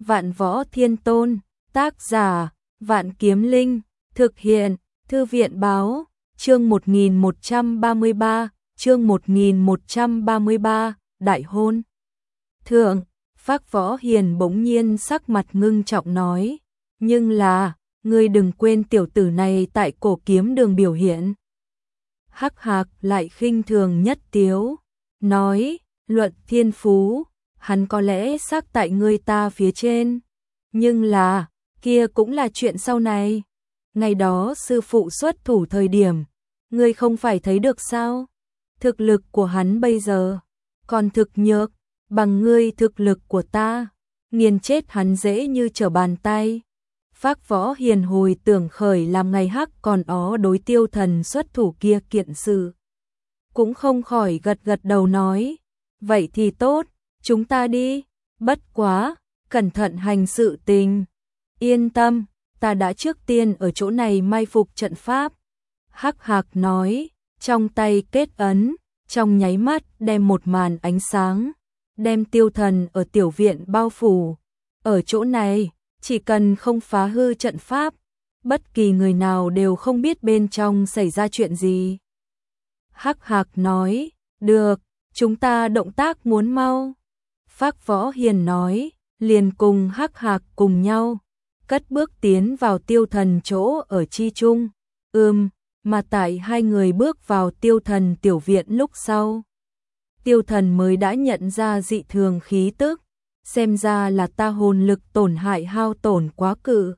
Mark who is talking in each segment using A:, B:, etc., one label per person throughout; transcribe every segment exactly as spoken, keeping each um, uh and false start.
A: Vạn Võ Thiên Tôn, tác giả, Vạn Kiếm Linh, thực hiện, Thư viện báo, chương một nghìn một trăm ba mươi ba, chương một nghìn một trăm ba mươi ba, đại hôn. Thượng, Phác Võ Hiền bỗng nhiên sắc mặt ngưng trọng nói, nhưng là, ngươi đừng quên tiểu tử này tại Cổ Kiếm Đường biểu hiện. Hắc Hạc lại khinh thường nhất tiếu, nói, luận thiên phú, hắn có lẽ sắc tại ngươi ta phía trên, nhưng là, kia cũng là chuyện sau này. Ngày đó sư phụ xuất thủ thời điểm, ngươi không phải thấy được sao? Thực lực của hắn bây giờ còn thực nhược, bằng ngươi thực lực của ta, nghiền chết hắn dễ như trở bàn tay. Phác Võ Hiền hồi tưởng khởi làm ngày Hắc còn ó đối Tiêu Thần xuất thủ kia kiện sự, cũng không khỏi gật gật đầu nói, vậy thì tốt, chúng ta đi, bất quá, cẩn thận hành sự tình. Yên tâm, ta đã trước tiên ở chỗ này mai phục trận pháp. Hắc Hạc nói, trong tay kết ấn, trong nháy mắt đem một màn ánh sáng, đem Tiêu Thần ở tiểu viện bao phủ. Ở chỗ này, chỉ cần không phá hư trận pháp, bất kỳ người nào đều không biết bên trong xảy ra chuyện gì. Hắc Hạc nói, được, chúng ta động tác muốn mau. Phác Võ Hiền nói, liền cùng Hắc Hạc cùng nhau, cất bước tiến vào Tiêu Thần chỗ ở chi trung. Ừm, mà tại hai người bước vào Tiêu Thần tiểu viện lúc sau, Tiêu Thần mới đã nhận ra dị thường khí tức, xem ra là ta hồn lực tổn hại hao tổn quá cự.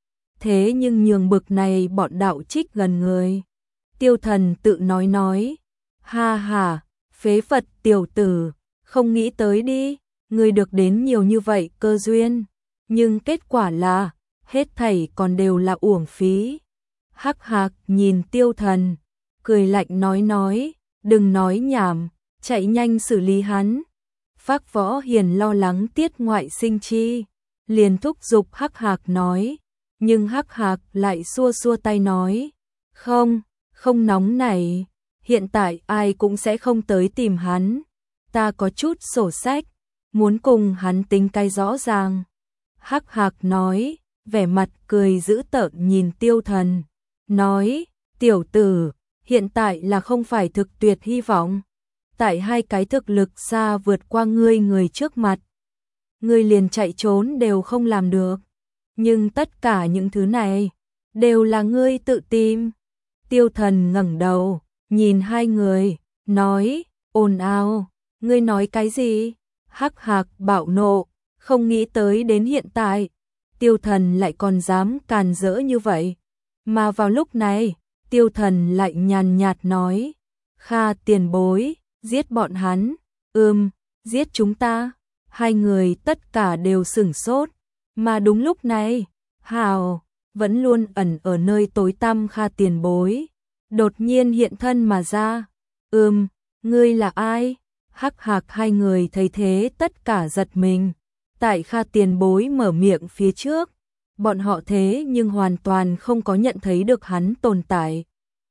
A: Thế nhưng nhường bực này bọn đạo trích gần người. Tiêu Thần tự nói nói, ha ha, phế vật tiểu tử, không nghĩ tới đi, ngươi được đến nhiều như vậy cơ duyên, nhưng kết quả là, hết thảy còn đều là uổng phí. Hắc Hạc nhìn Tiêu Thần, cười lạnh nói nói, đừng nói nhảm, chạy nhanh xử lý hắn. Phác Võ Hiền lo lắng tiết ngoại sinh chi, liền thúc giục Hắc Hạc nói, nhưng Hắc Hạc lại xua xua tay nói, không, không nóng này, hiện tại ai cũng sẽ không tới tìm hắn, ta có chút sổ sách, muốn cùng hắn tính cái rõ ràng. Hắc Hạc nói, vẻ mặt cười dữ tợn nhìn Tiêu Thần, nói, tiểu tử, hiện tại là không phải thực tuyệt hy vọng, tại hai cái thực lực xa vượt qua ngươi người trước mặt, ngươi liền chạy trốn đều không làm được, nhưng tất cả những thứ này, đều là ngươi tự tìm. Tiêu Thần ngẩng đầu, nhìn hai người, nói, ồn ào, ngươi nói cái gì? Hắc Hạc bạo nộ, không nghĩ tới đến hiện tại, Tiêu Thần lại còn dám càn rỡ như vậy. Mà vào lúc này, Tiêu Thần lại nhàn nhạt nói, Kha tiền bối, giết bọn hắn, ừm, giết chúng ta. Hai người tất cả đều sửng sốt, mà đúng lúc này, Hào, vẫn luôn ẩn ở nơi tối tăm Kha tiền bối, đột nhiên hiện thân mà ra. Ừm, ngươi là ai? Hắc Hạc hai người thấy thế tất cả giật mình. Tại Kha tiền bối mở miệng phía trước, bọn họ thế nhưng hoàn toàn không có nhận thấy được hắn tồn tại.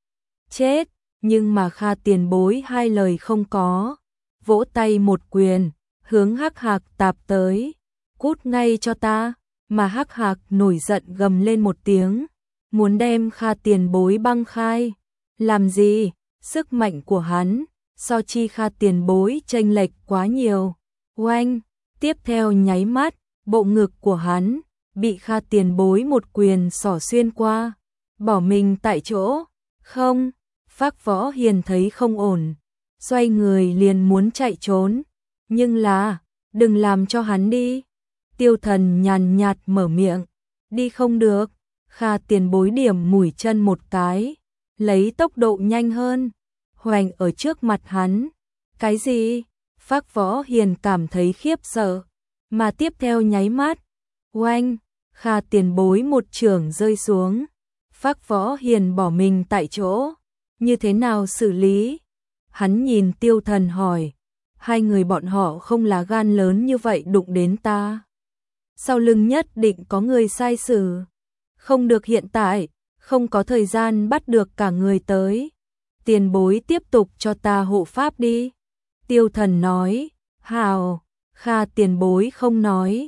A: Chết, nhưng mà Kha tiền bối hai lời không có, vỗ tay một quyền, hướng Hắc Hạc tạp tới, cút ngay cho ta. Mà Hắc Hạc nổi giận gầm lên một tiếng, muốn đem Kha tiền bối băng khai. Làm gì? Sức mạnh của hắn so chi Kha tiền bối chênh lệch quá nhiều. Oanh, tiếp theo nháy mắt, bộ ngực của hắn bị Kha tiền bối một quyền xỏ xuyên qua, bỏ mình tại chỗ. Không, Phác Võ Hiền thấy không ổn, xoay người liền muốn chạy trốn, nhưng là, đừng làm cho hắn đi. Tiêu Thần nhàn nhạt mở miệng, đi không được. Kha tiền bối điểm mũi chân một cái, lấy tốc độ nhanh hơn, hoành ở trước mặt hắn. Cái gì? Phác Võ Hiền cảm thấy khiếp sợ, mà tiếp theo nháy mắt, oanh, Kha tiền bối một chưởng rơi xuống. Phác Võ Hiền bỏ mình tại chỗ, như thế nào xử lý? Hắn nhìn Tiêu Thần hỏi, hai người bọn họ không là gan lớn như vậy đụng đến ta. Sau lưng nhất định có người sai xử. Không được hiện tại, không có thời gian bắt được cả người tới. Tiền bối tiếp tục cho ta hộ pháp đi. Tiêu Thần nói, hào, Kha tiền bối không nói.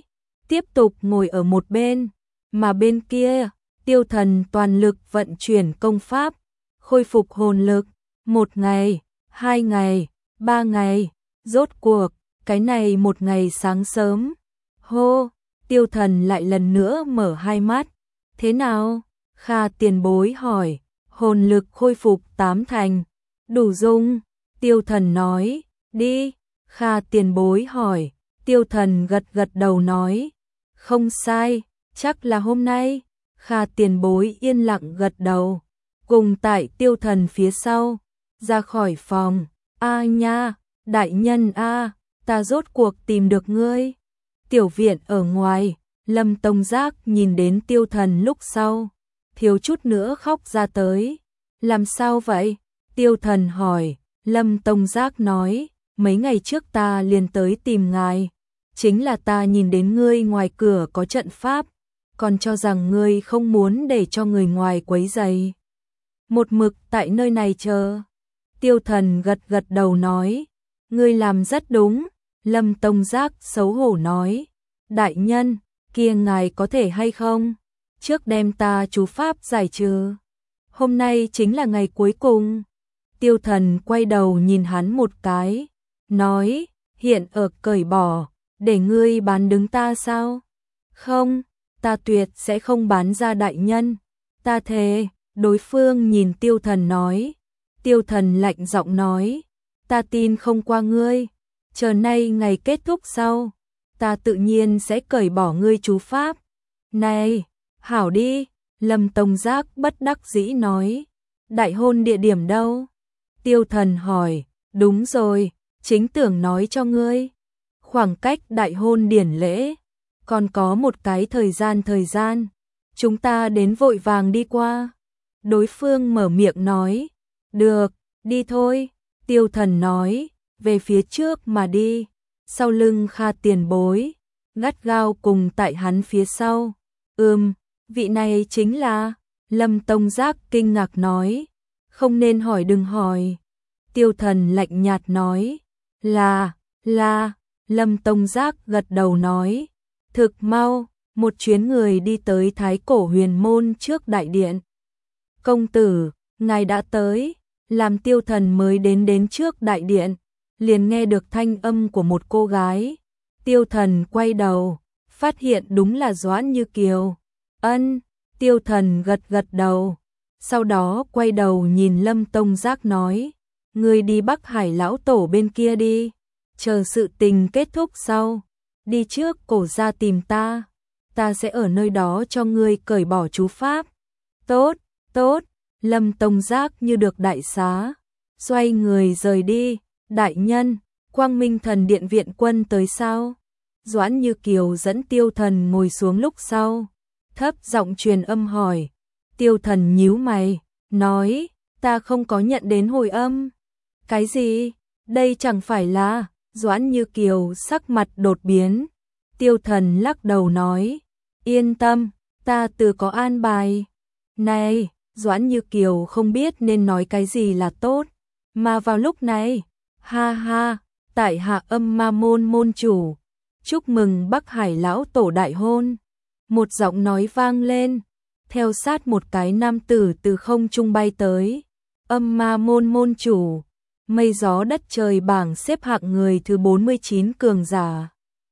A: tiếp tục ngồi ở một bên, mà bên kia, Tiêu Thần toàn lực vận chuyển công pháp, khôi phục hồn lực, một ngày, hai ngày, ba ngày, rốt cuộc, cái này một ngày sáng sớm. Hô, Tiêu Thần lại lần nữa mở hai mắt. Thế nào? Kha tiền bối hỏi, hồn lực khôi phục tám thành. Đủ dùng, Tiêu Thần nói, đi. Kha tiền bối hỏi, Tiêu Thần gật gật đầu nói, không sai, chắc là hôm nay. Kha tiền bối yên lặng gật đầu, cùng tại Tiêu Thần phía sau, ra khỏi phòng. A nha, đại nhân a, ta rốt cuộc tìm được ngươi. Tiểu viện ở ngoài, Lâm Tông Giác nhìn đến Tiêu Thần lúc sau, thiếu chút nữa khóc ra tới. Làm sao vậy? Tiêu Thần hỏi. Lâm Tông Giác nói, mấy ngày trước ta liền tới tìm ngài, chính là ta nhìn đến ngươi ngoài cửa có trận pháp, còn cho rằng ngươi không muốn để cho người ngoài quấy rầy. Một mực tại nơi này chờ. Tiêu Thần gật gật đầu nói, ngươi làm rất đúng. Lâm Tông Giác xấu hổ nói, đại nhân, kia ngài có thể hay không trước đem ta chú pháp giải trừ. Hôm nay chính là ngày cuối cùng. Tiêu Thần quay đầu nhìn hắn một cái, nói, hiện ở cởi bỏ, để ngươi bán đứng ta sao? Không, ta tuyệt sẽ không bán ra đại nhân. Ta thề. Đối phương nhìn Tiêu Thần nói. Tiêu Thần lạnh giọng nói, ta tin không qua ngươi. Chờ nay ngày kết thúc sau, ta tự nhiên sẽ cởi bỏ ngươi chú pháp. Này, hảo đi. Lâm Tông Giác bất đắc dĩ nói, đại hôn địa điểm đâu? Tiêu Thần hỏi, đúng rồi, chính tưởng nói cho ngươi. Khoảng cách đại hôn điển lễ, còn có một cái thời gian thời gian, chúng ta đến vội vàng đi qua. Đối phương mở miệng nói, được, đi thôi. Tiêu Thần nói, về phía trước mà đi. Sau lưng Kha tiền bối, gắt gao cùng tại hắn phía sau. Ừm, vị này chính là... Lâm Tông Giác kinh ngạc nói, không nên hỏi đừng hỏi. Tiêu Thần lạnh nhạt nói, là, là. Lâm Tông Giác gật đầu nói, thực mau, một chuyến người đi tới Thái Cổ Huyền Môn trước đại điện. Công tử, ngài đã tới. Làm Tiêu Thần mới đến đến trước đại điện, liền nghe được thanh âm của một cô gái. Tiêu Thần quay đầu, phát hiện đúng là Doãn Như Kiều. Ân. Tiêu Thần gật gật đầu, sau đó quay đầu nhìn Lâm Tông Giác nói, ngươi đi Bắc Hải lão tổ bên kia đi, chờ sự tình kết thúc sau, đi trước cổ ra tìm ta, ta sẽ ở nơi đó cho ngươi cởi bỏ chú pháp. Tốt, tốt. Lâm Tông Giác như được đại xá, xoay người rời đi. Đại nhân, Quang Minh Thần Điện viện quân tới sao? Doãn Như Kiều dẫn Tiêu Thần ngồi xuống lúc sau, thấp giọng truyền âm hỏi. Tiêu Thần nhíu mày, nói, ta không có nhận đến hồi âm. Cái gì? Đây chẳng phải là... Doãn Như Kiều sắc mặt đột biến. Tiêu Thần lắc đầu nói, yên tâm, ta tự có an bài. Này, Doãn Như Kiều không biết nên nói cái gì là tốt. Mà vào lúc này, ha ha, tại hạ Âm Ma Môn môn chủ, chúc mừng Bắc Hải lão tổ đại hôn. Một giọng nói vang lên, theo sát một cái nam tử từ không trung bay tới. Âm Ma Môn môn chủ, mây gió đất trời bảng xếp hạng người thứ bốn mươi chín cường giả.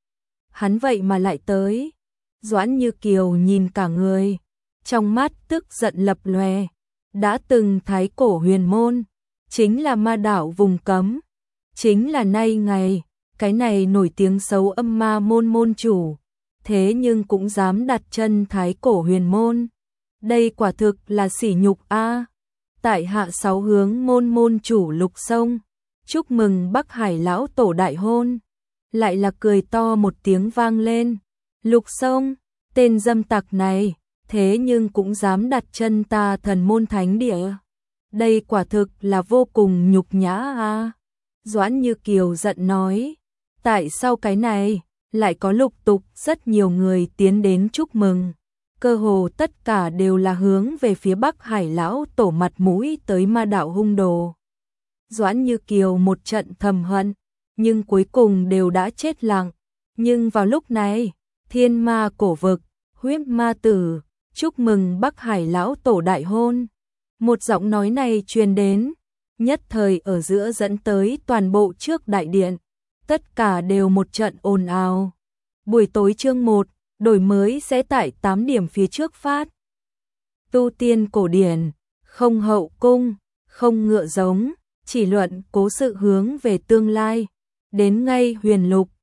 A: Hắn vậy mà lại tới. Doãn Như Kiều nhìn cả người, trong mắt tức giận lập lòe. Đã từng Thái Cổ Huyền Môn, chính là ma đảo vùng cấm, chính là nay ngày, cái này nổi tiếng xấu Âm Ma Môn môn chủ, thế nhưng cũng dám đặt chân Thái Cổ Huyền Môn. Đây quả thực là sỉ nhục a. Tại hạ sáu hướng môn môn chủ Lục Sông, chúc mừng Bắc Hải lão tổ đại hôn. Lại là cười to một tiếng vang lên. Lục Sông, tên dâm tặc này, thế nhưng cũng dám đặt chân ta Thần Môn thánh địa. Đây quả thực là vô cùng nhục nhã a. Doãn Như Kiều giận nói, tại sao cái này lại có lục tục rất nhiều người tiến đến chúc mừng. Cơ hồ tất cả đều là hướng về phía Bắc Hải lão tổ mặt mũi tới ma đạo hung đồ. Doãn Như Kiều một trận thầm hận, nhưng cuối cùng đều đã chết lặng. Nhưng vào lúc này, thiên ma cổ vực, huyết ma tử, chúc mừng Bắc Hải lão tổ đại hôn. Một giọng nói này truyền đến, nhất thời ở giữa dẫn tới toàn bộ trước đại điện, tất cả đều một trận ồn ào. Buổi tối chương một, đổi mới sẽ tại tám điểm phía trước phát. Tu tiên cổ điển, không hậu cung, không ngựa giống, chỉ luận cố sự hướng về tương lai. Đến ngay huyền lục,